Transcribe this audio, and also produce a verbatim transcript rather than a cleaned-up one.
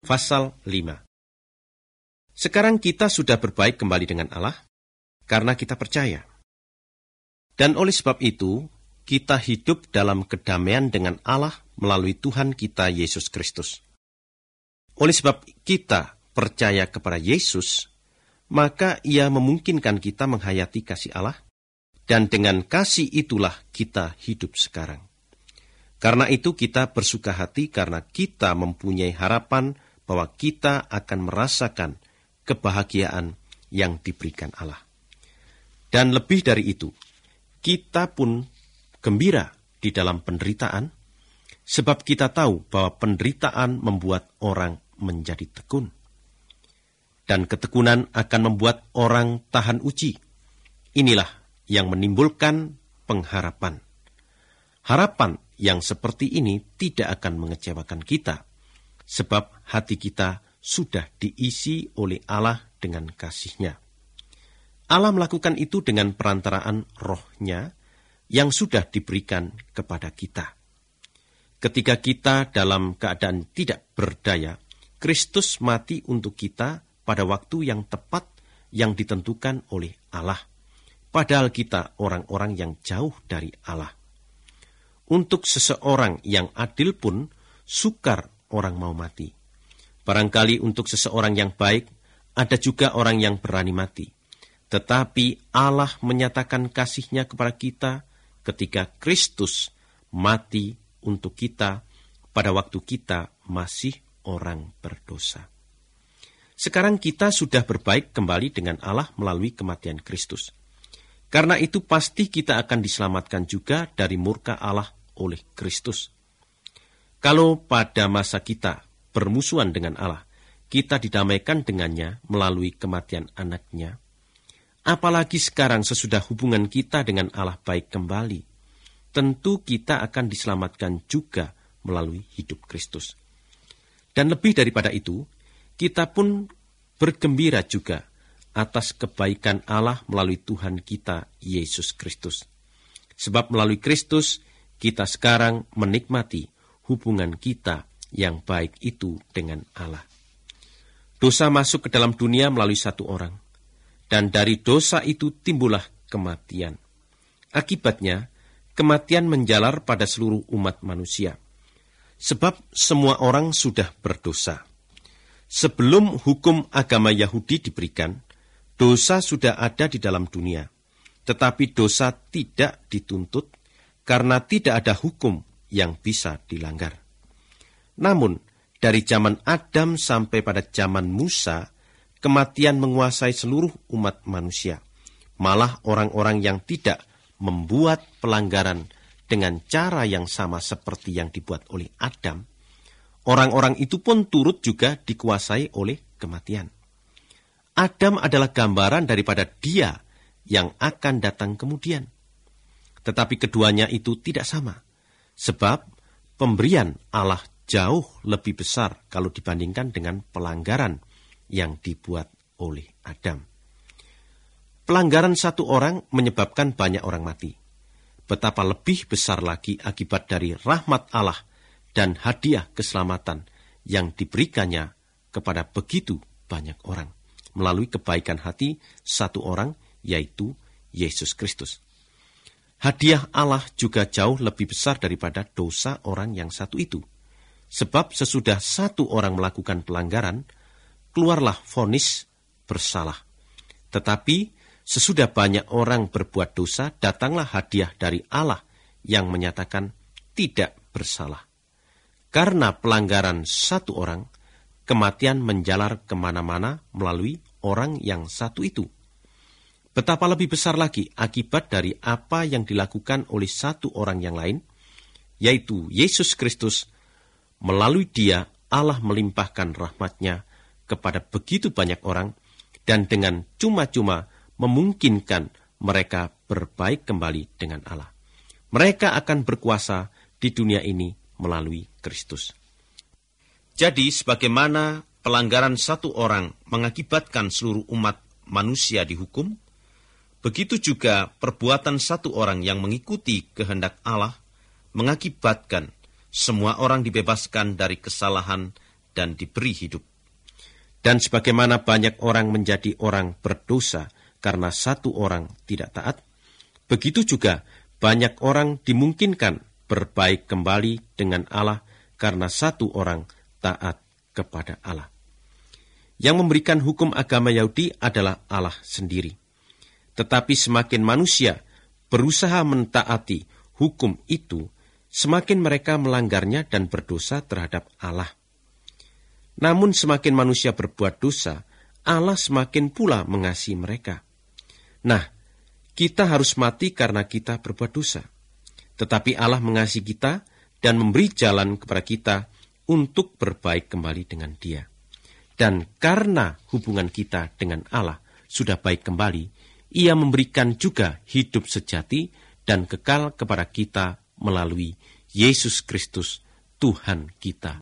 pasal lima. Sekarang kita sudah berbaik kembali dengan Allah karena kita percaya. Dan oleh sebab itu, kita hidup dalam kedamaian dengan Allah melalui Tuhan kita Yesus Kristus. Oleh sebab kita percaya kepada Yesus, maka Ia memungkinkan kita menghayati kasih Allah, dan dengan kasih itulah kita hidup sekarang. Karena itu kita bersuka hati karena kita mempunyai harapan bahwa kita akan merasakan kebahagiaan yang diberikan Allah. Dan lebih dari itu, kita pun gembira di dalam penderitaan, sebab kita tahu bahwa penderitaan membuat orang menjadi tekun. Dan ketekunan akan membuat orang tahan uji. Inilah yang menimbulkan pengharapan. Harapan yang seperti ini tidak akan mengecewakan kita, sebab hati kita sudah diisi oleh Allah dengan kasih-Nya. Allah melakukan itu dengan perantaraan Roh-Nya yang sudah diberikan kepada kita. Ketika kita dalam keadaan tidak berdaya, Kristus mati untuk kita pada waktu yang tepat yang ditentukan oleh Allah. Padahal kita orang-orang yang jauh dari Allah. Untuk seseorang yang adil pun, sukar orang mau mati. Barangkali untuk seseorang yang baik, ada juga orang yang berani mati. Tetapi Allah menyatakan kasih-Nya kepada kita ketika Kristus mati untuk kita pada waktu kita masih orang berdosa. Sekarang kita sudah berbaik kembali dengan Allah melalui kematian Kristus. Karena itu pasti kita akan diselamatkan juga dari murka Allah oleh Kristus. Kalau pada masa kita bermusuhan dengan Allah, kita didamaikan dengannya melalui kematian anaknya. Apalagi sekarang sesudah hubungan kita dengan Allah baik kembali, tentu kita akan diselamatkan juga melalui hidup Kristus. Dan lebih daripada itu, kita pun bergembira juga atas kebaikan Allah melalui Tuhan kita Yesus Kristus. Sebab melalui Kristus, kita sekarang menikmati hubungan kita yang baik itu dengan Allah. Dosa masuk ke dalam dunia melalui satu orang, dan dari dosa itu timbullah kematian. Akibatnya, kematian menjalar pada seluruh umat manusia. Sebab semua orang sudah berdosa. Sebelum hukum agama Yahudi diberikan, dosa sudah ada di dalam dunia. Tetapi dosa tidak dituntut karena tidak ada hukum yang bisa dilanggar. Namun, dari zaman Adam sampai pada zaman Musa, kematian menguasai seluruh umat manusia. Malah orang-orang yang tidak membuat pelanggaran dengan cara yang sama seperti yang dibuat oleh Adam, orang-orang itu pun turut juga dikuasai oleh kematian. Adam adalah gambaran daripada Dia yang akan datang kemudian. Tetapi keduanya itu tidak sama, sebab pemberian Allah jauh lebih besar kalau dibandingkan dengan pelanggaran yang dibuat oleh Adam. Pelanggaran satu orang menyebabkan banyak orang mati. Betapa lebih besar lagi akibat dari rahmat Allah dan hadiah keselamatan yang diberikannya kepada begitu banyak orang melalui kebaikan hati satu orang, yaitu Yesus Kristus. Hadiah Allah juga jauh lebih besar daripada dosa orang yang satu itu. Sebab sesudah satu orang melakukan pelanggaran, keluarlah vonis bersalah. Tetapi sesudah banyak orang berbuat dosa, datanglah hadiah dari Allah yang menyatakan tidak bersalah. Karena pelanggaran satu orang, kematian menjalar kemana-mana melalui orang yang satu itu. Betapa lebih besar lagi akibat dari apa yang dilakukan oleh satu orang yang lain, yaitu Yesus Kristus. Melalui Dia, Allah melimpahkan rahmat-Nya kepada begitu banyak orang, dan dengan cuma-cuma memungkinkan mereka berbaik kembali dengan Allah. Mereka akan berkuasa di dunia ini melalui Kristus. Jadi, sebagaimana pelanggaran satu orang mengakibatkan seluruh umat manusia dihukum, begitu juga perbuatan satu orang yang mengikuti kehendak Allah mengakibatkan semua orang dibebaskan dari kesalahan dan diberi hidup. Dan sebagaimana banyak orang menjadi orang berdosa karena satu orang tidak taat, begitu juga banyak orang dimungkinkan berbaik kembali dengan Allah karena satu orang taat kepada Allah. Yang memberikan hukum agama Yahudi adalah Allah sendiri. Tetapi semakin manusia berusaha mentaati hukum itu, semakin mereka melanggarnya dan berdosa terhadap Allah. Namun semakin manusia berbuat dosa, Allah semakin pula mengasihi mereka. Nah, kita harus mati karena kita berbuat dosa. Tetapi Allah mengasihi kita dan memberi jalan kepada kita untuk berbaik kembali dengan Dia. Dan karena hubungan kita dengan Allah sudah baik kembali, Ia memberikan juga hidup sejati dan kekal kepada kita melalui Yesus Kristus, Tuhan kita.